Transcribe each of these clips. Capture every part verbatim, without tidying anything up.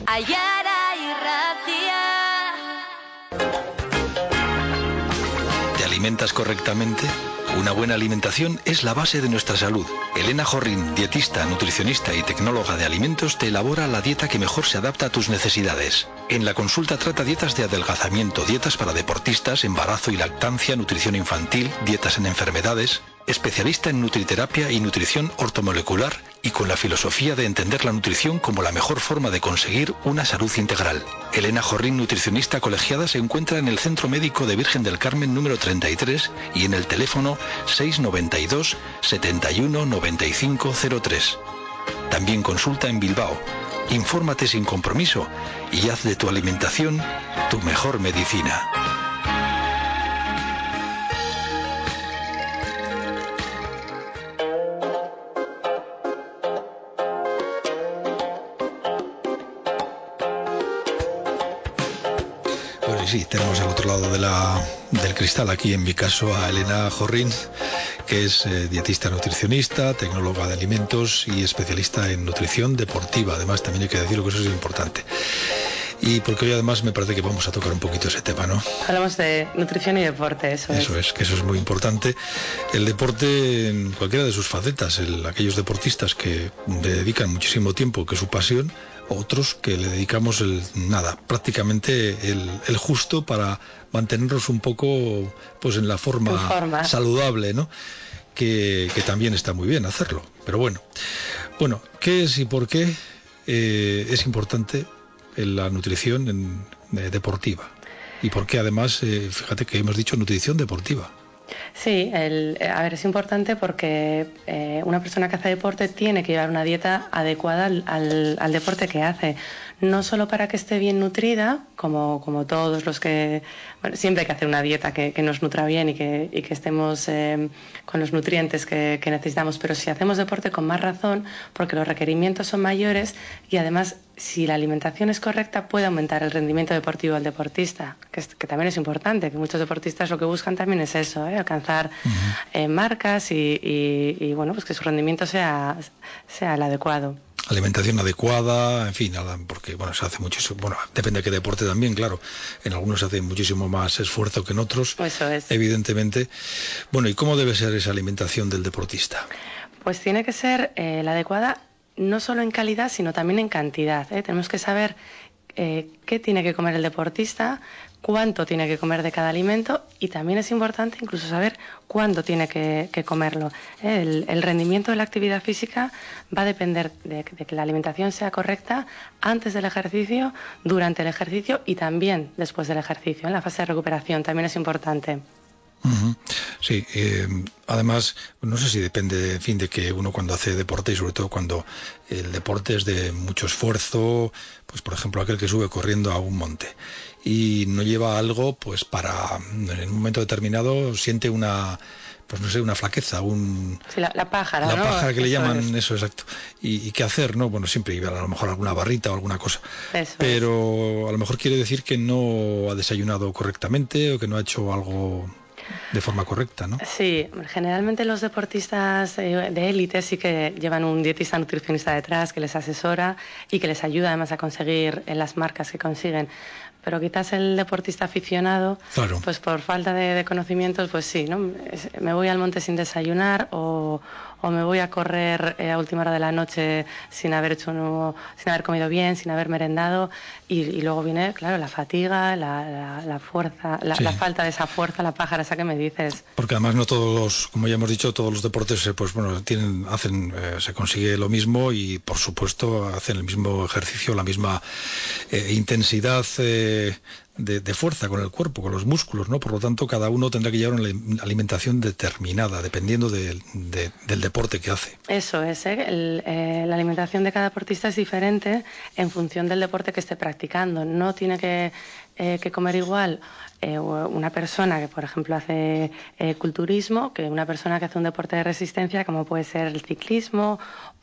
Ayara y Ratia. ¿Te alimentas correctamente? Una buena alimentación es la base de nuestra salud. Elena Jorrín, dietista, nutricionista y tecnóloga de alimentos, te elabora la dieta que mejor se adapta a tus necesidades. En la consulta trata dietas de adelgazamiento, dietas para deportistas, embarazo y lactancia, nutrición infantil, dietas en enfermedades. Especialista en nutriterapia y nutrición ortomolecular y con la filosofía de entender la nutrición como la mejor forma de conseguir una salud integral. Elena Jorrín, nutricionista colegiada, se encuentra en el Centro Médico de Virgen del Carmen número treinta y tres y en el teléfono seis noventa y dos, setenta y uno, noventa y cinco cero tres. También consulta en Bilbao. Infórmate sin compromiso y haz de tu alimentación tu mejor medicina. Sí, tenemos al otro lado de la, del cristal, aquí en mi caso, a Elena Jorrín, que es eh, dietista nutricionista, tecnóloga de alimentos y especialista en nutrición deportiva. Además, también hay que decirlo que eso es importante. Y porque hoy además me parece que vamos a tocar un poquito ese tema, ¿no? Hablamos de nutrición y deporte, eso, eso es. Eso es, que eso es muy importante. El deporte en cualquiera de sus facetas, el, aquellos deportistas que le dedican muchísimo tiempo, que es su pasión, otros que le dedicamos el nada, prácticamente el, el justo para mantenernos un poco pues en la forma, forma. saludable, ¿no? Que, que también está muy bien hacerlo. Pero bueno, bueno, ¿qué es y por qué eh, es importante en la nutrición en, eh, deportiva? Y por qué además, eh, fíjate que hemos dicho nutrición deportiva. Sí, el, a ver, es importante porque eh, una persona que hace deporte tiene que llevar una dieta adecuada al, al, al deporte que hace. No solo para que esté bien nutrida, como, como todos los que... Bueno, siempre hay que hacer una dieta que, que nos nutra bien y que, y que estemos eh, con los nutrientes que, que necesitamos, pero si hacemos deporte con más razón, porque los requerimientos son mayores y además si la alimentación es correcta puede aumentar el rendimiento deportivo del deportista, que, es, que también es importante, que muchos deportistas lo que buscan también es eso, ¿eh? alcanzar uh-huh. eh, marcas y, y, y bueno, pues que su rendimiento sea, sea el adecuado. Alimentación adecuada, en fin, porque bueno, se hace muchísimo, bueno, depende de qué deporte también, claro, en algunos se hace muchísimo más esfuerzo que en otros, eso es. Evidentemente. Bueno, ¿y cómo debe ser esa alimentación del deportista? Pues tiene que ser eh, la adecuada no solo en calidad, sino también en cantidad, ¿eh? Tenemos que saber eh, qué tiene que comer el deportista, cuánto tiene que comer de cada alimento y también es importante incluso saber cuándo tiene que, que comerlo. El, el rendimiento de la actividad física va a depender de, de que la alimentación sea correcta antes del ejercicio, durante el ejercicio y también después del ejercicio. En la fase de recuperación también es importante. Uh-huh. Sí, eh, además, no sé si depende, en fin, de que uno cuando hace deporte y sobre todo cuando el deporte es de mucho esfuerzo, pues por ejemplo aquel que sube corriendo a un monte y no lleva algo, pues para, en un momento determinado siente una, pues no sé, una flaqueza, un... Sí, la, la pájara, La ¿no? pájara que eso le llaman, es. eso, exacto. ¿Y, y qué hacer, no? Bueno, siempre iba a lo mejor alguna barrita o alguna cosa. Eso pero es. A lo mejor quiere decir que no ha desayunado correctamente o que no ha hecho algo de forma correcta, ¿no? Sí, generalmente los deportistas de élite sí que llevan un dietista nutricionista detrás que les asesora y que les ayuda además a conseguir las marcas que consiguen. Pero quizás el deportista aficionado, claro. pues por falta de, de conocimientos, pues sí, ¿no? Me voy al monte sin desayunar o, o me voy a correr eh, a última hora de la noche sin haber hecho uno, sin haber comido bien, sin haber merendado y, y luego viene, claro, la fatiga, la, la, la fuerza, la, sí. la falta de esa fuerza, la pájara esa que me dices. Porque además no todos los, como ya hemos dicho, todos los deportes, pues bueno, tienen, hacen, eh, se consigue lo mismo y por supuesto hacen el mismo ejercicio, la misma eh, intensidad. Eh, De, de fuerza con el cuerpo, con los músculos, ¿no? Por lo tanto, cada uno tendrá que llevar una alimentación determinada, dependiendo de, de, del deporte que hace. Eso es, ¿eh? El, eh, la alimentación de cada deportista es diferente en función del deporte que esté practicando. No tiene que, eh, que comer igual eh, una persona que, por ejemplo, hace eh, culturismo que una persona que hace un deporte de resistencia, como puede ser el ciclismo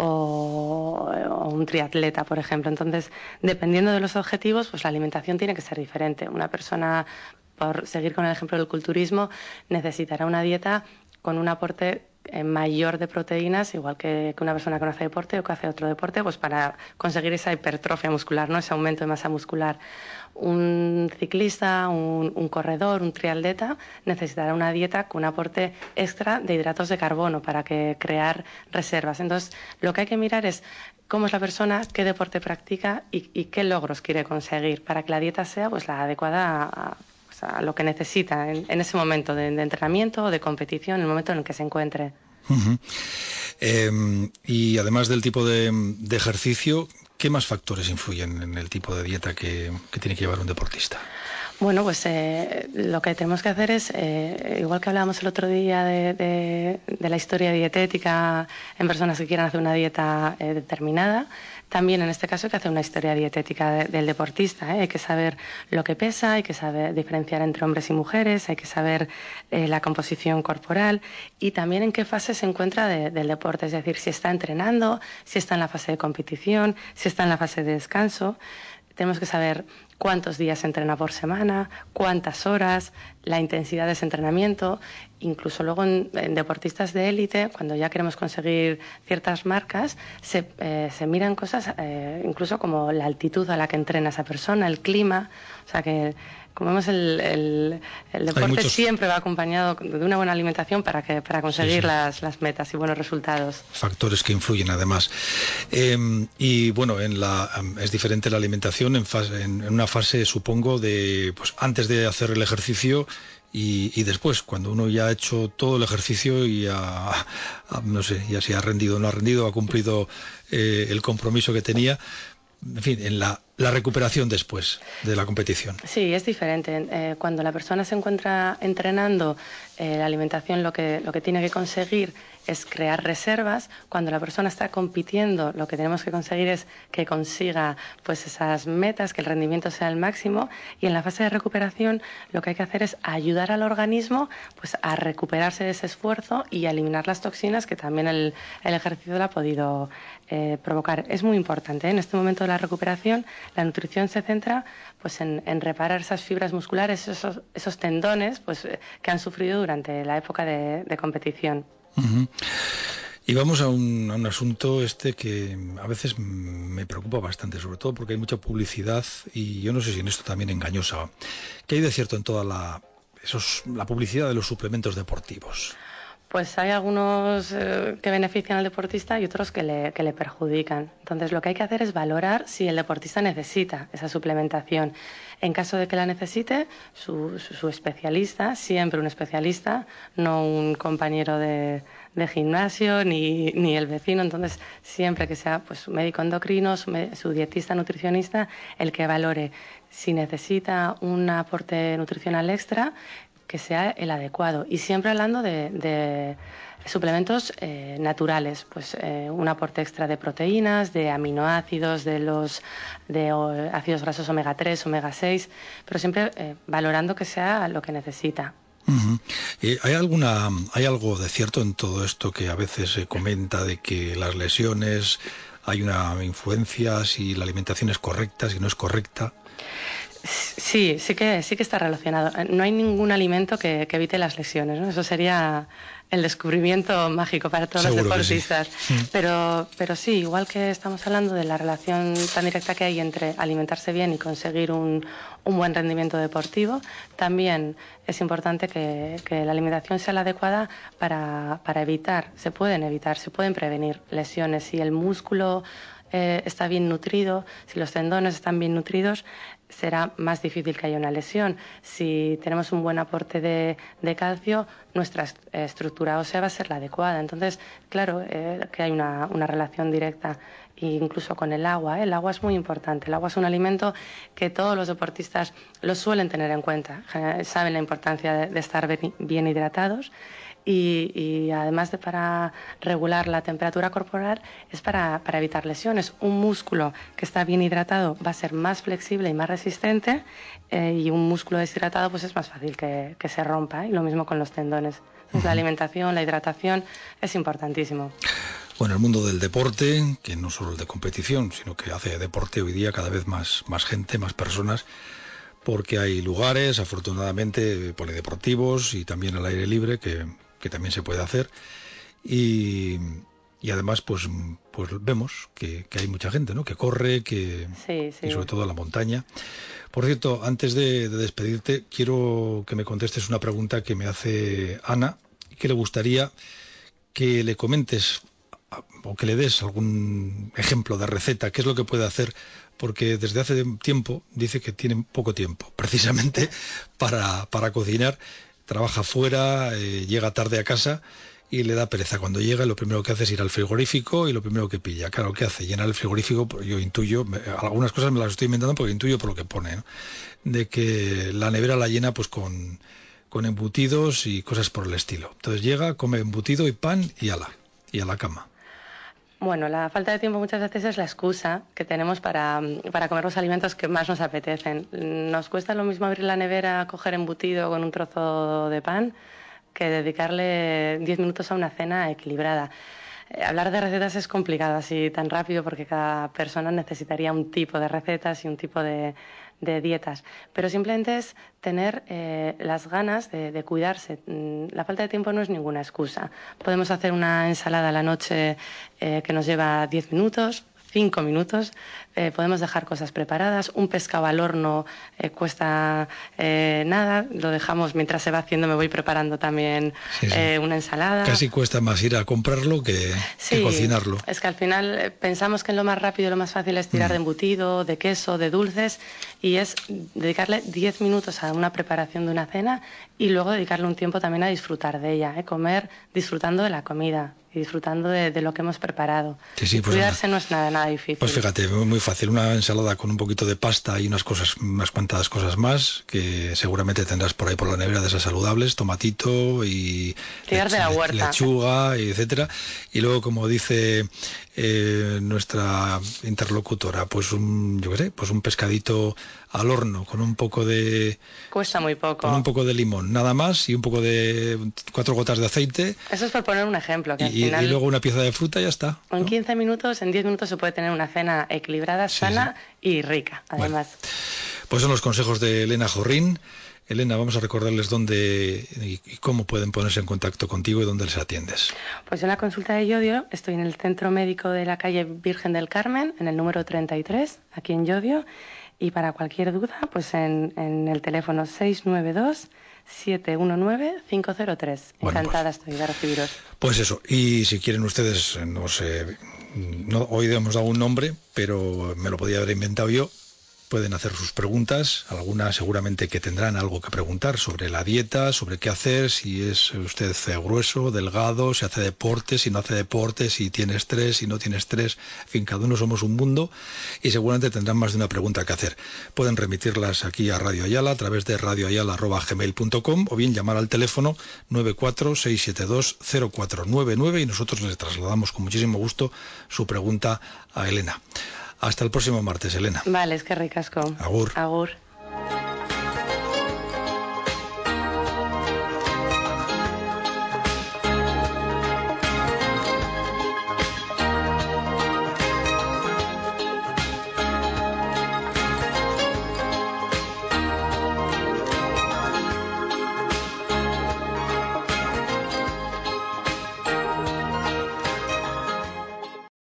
o, o un triatleta, por ejemplo. Entonces, dependiendo de los objetivos, pues la alimentación tiene que ser diferente. Una persona, por seguir con el ejemplo del culturismo, necesitará una dieta con un aporte eh, mayor de proteínas, igual que, que una persona que no hace deporte o que hace otro deporte, pues para conseguir esa hipertrofia muscular, ¿no? Ese aumento de masa muscular. Un ciclista, un, un corredor, un triatleta necesitará una dieta con un aporte extra de hidratos de carbono para que crear reservas. Entonces, lo que hay que mirar es cómo es la persona, qué deporte practica y, y qué logros quiere conseguir para que la dieta sea pues la adecuada a, pues, a lo que necesita en, en ese momento de, de entrenamiento o de competición, en el momento en el que se encuentre. Uh-huh. Eh, y además del tipo de, de ejercicio, ¿qué más factores influyen en el tipo de dieta que, que tiene que llevar un deportista? Bueno, pues eh, lo que tenemos que hacer es, eh, igual que hablábamos el otro día de, de, de la historia dietética en personas que quieran hacer una dieta eh, determinada, también en este caso hay que hacer una historia dietética de, del deportista, ¿eh? Hay que saber lo que pesa, hay que saber diferenciar entre hombres y mujeres, hay que saber eh, la composición corporal y también en qué fase se encuentra de, del deporte, es decir, si está entrenando, si está en la fase de competición, si está en la fase de descanso. Tenemos que saber cuántos días se entrena por semana, cuántas horas, la intensidad de ese entrenamiento. Incluso luego en, en deportistas de élite, cuando ya queremos conseguir ciertas marcas, se, eh, se miran cosas eh, incluso como la altitud a la que entrena esa persona, el clima. O sea que, como vemos, el, el, el deporte muchos... siempre va acompañado de una buena alimentación para, que, para conseguir sí, sí. Las, las metas y buenos resultados. Factores que influyen además. Eh, y bueno, en la, es diferente la alimentación en, fase, en, en una fase, supongo, de pues antes de hacer el ejercicio y, y después, cuando uno ya ha hecho todo el ejercicio y ha, ha, no sé, ya si ha rendido o no ha rendido, ha cumplido eh, el compromiso que tenía. En fin, en la, la recuperación después de la competición. Sí, es diferente. Eh, cuando la persona se encuentra entrenando, eh, la alimentación lo que, lo que tiene que conseguir es crear reservas. Cuando la persona está compitiendo, lo que tenemos que conseguir es que consiga pues esas metas, que el rendimiento sea el máximo. Y en la fase de recuperación, lo que hay que hacer es ayudar al organismo pues a recuperarse de ese esfuerzo y a eliminar las toxinas que también el, el ejercicio lo ha podido eh, provocar. Es muy importante, ¿eh? En este momento de la recuperación, la nutrición se centra pues en, en reparar esas fibras musculares, esos, esos tendones pues, que han sufrido durante la época de, de competición. Uh-huh. Y vamos a un, a un asunto este que a veces me preocupa bastante, sobre todo porque hay mucha publicidad y yo no sé si en esto también engañosa. ¿Qué hay de cierto en toda la, esos, la publicidad de los suplementos deportivos? Pues hay algunos eh, que benefician al deportista y otros que le, que le perjudican. Entonces lo que hay que hacer es valorar si el deportista necesita esa suplementación. En caso de que la necesite, su, su, su especialista, siempre un especialista, no un compañero de, de gimnasio ni, ni el vecino. Entonces siempre que sea pues, su médico endocrino, su, su dietista, nutricionista, el que valore si necesita un aporte nutricional extra, que sea el adecuado y siempre hablando de, de suplementos eh, naturales, pues eh, un aporte extra de proteínas, de aminoácidos, de los de o, ácidos grasos omega tres, omega seis, pero siempre eh, valorando que sea lo que necesita. Uh-huh. Eh, ¿Hay alguna, hay algo de cierto en todo esto que a veces se comenta de que las lesiones hay una influencia, si la alimentación es correcta, si no es correcta? Sí, sí que, sí que está relacionado. No hay ningún alimento que, que evite las lesiones, ¿no? Eso sería el descubrimiento mágico para todos Seguro los deportistas. Sí. Pero, pero sí, igual que estamos hablando de la relación tan directa que hay entre alimentarse bien y conseguir un, un buen rendimiento deportivo, también es importante que, que la alimentación sea la adecuada para, para evitar, se pueden evitar, se pueden prevenir lesiones. Si el músculo eh, está bien nutrido, si los tendones están bien nutridos, será más difícil que haya una lesión. Si tenemos un buen aporte de, de calcio, nuestra estructura ósea va a ser la adecuada. Entonces, claro eh, que hay una, una relación directa, incluso con el agua. ¿eh? El agua es muy importante. El agua es un alimento que todos los deportistas lo suelen tener en cuenta. Saben la importancia de, de estar bien hidratados. Y, y además de para regular la temperatura corporal, es para, para evitar lesiones. Un músculo que está bien hidratado va a ser más flexible y más resistente eh, y un músculo deshidratado pues es más fácil que, que se rompa, ¿eh? Y lo mismo con los tendones. Entonces, uh-huh. La alimentación, la hidratación es importantísimo. Bueno, el mundo del deporte, que no solo el de competición, sino que hace deporte hoy día cada vez más, más gente, más personas, porque hay lugares, afortunadamente, polideportivos y también al aire libre que... que también se puede hacer, y, y además pues, pues vemos que, que hay mucha gente, ¿no? Que corre, que Sí, sí. y sobre todo a la montaña. Por cierto, antes de, de despedirte, quiero que me contestes una pregunta que me hace Ana, que le gustaría que le comentes o que le des algún ejemplo de receta, qué es lo que puede hacer, porque desde hace tiempo dice que tiene poco tiempo, precisamente para, para cocinar, trabaja fuera, eh, llega tarde a casa y le da pereza. Cuando llega, lo primero que hace es ir al frigorífico y lo primero que pilla. Claro, ¿qué hace? Llenar el frigorífico, yo intuyo, algunas cosas me las estoy inventando porque intuyo por lo que pone, ¿no? De que la nevera la llena pues con, con embutidos y cosas por el estilo. Entonces llega, come embutido y pan y ala, y a la cama. Bueno, la falta de tiempo muchas veces es la excusa que tenemos para, para comer los alimentos que más nos apetecen. Nos cuesta lo mismo abrir la nevera, coger embutido con un trozo de pan, que dedicarle diez minutos a una cena equilibrada. Eh, hablar de recetas es complicado así tan rápido porque cada persona necesitaría un tipo de recetas y un tipo de, de dietas, pero simplemente es tener eh, las ganas de, de cuidarse. La falta de tiempo no es ninguna excusa. Podemos hacer una ensalada a la noche eh, que nos lleva diez minutos, cinco minutos, eh, podemos dejar cosas preparadas, un pescado al horno eh, cuesta eh, nada, lo dejamos mientras se va haciendo, me voy preparando también sí, sí. Eh, una ensalada. Casi cuesta más ir a comprarlo que, sí, que cocinarlo. Es que al final eh, pensamos que lo más rápido, lo más fácil es tirar mm. de embutido, de queso, de dulces, y es dedicarle diez minutos a una preparación de una cena y luego dedicarle un tiempo también a disfrutar de ella, eh, comer disfrutando de la comida y disfrutando de, de lo que hemos preparado. Sí, sí, pues cuidarse nada. no es nada, nada difícil. Pues fíjate, muy fácil, una ensalada con un poquito de pasta y unas cosas, unas cuantas cosas más que seguramente tendrás por ahí por la nevera de esas saludables, tomatito y tirar de la huerta, lechuga, y etcétera. Y luego, como dice eh, nuestra interlocutora, pues un, yo qué sé, pues un pescadito al horno con un poco de... Cuesta muy poco. Con un poco de limón, nada más, y un poco de... cuatro gotas de aceite. Eso es por poner un ejemplo. Que y, al final, y luego una pieza de fruta y ya está, ¿no? En quince minutos, en diez minutos se puede tener una cena equilibrada, sana sí, sí. y rica, además. Bueno, pues son los consejos de Elena Jorrín. Elena, vamos a recordarles dónde y cómo pueden ponerse en contacto contigo y dónde les atiendes. Pues en la consulta de Llodio estoy en el Centro Médico de la calle Virgen del Carmen, en el número treinta y tres, aquí en Llodio. Y para cualquier duda, pues en, en el teléfono seis nueve dos, siete uno nueve, cinco cero tres. Bueno, Encantada pues, estoy de recibiros. Pues eso, y si quieren ustedes, no sé, no, hoy hemos dado un nombre, pero me lo podía haber inventado yo. Pueden hacer sus preguntas, algunas seguramente que tendrán algo que preguntar sobre la dieta, sobre qué hacer, si es usted grueso, delgado, si hace deporte, si no hace deporte, si tiene estrés, si no tiene estrés. En fin, cada uno somos un mundo y seguramente tendrán más de una pregunta que hacer. Pueden remitirlas aquí a Radio Ayala a través de radio ayala arroba gmail punto com o bien llamar al teléfono nueve cuatro seis siete dos cero cuatro nueve nueve y nosotros les trasladamos con muchísimo gusto su pregunta a Elena. Hasta el próximo martes, Elena. Vale, es que ricasco. Agur. Agur.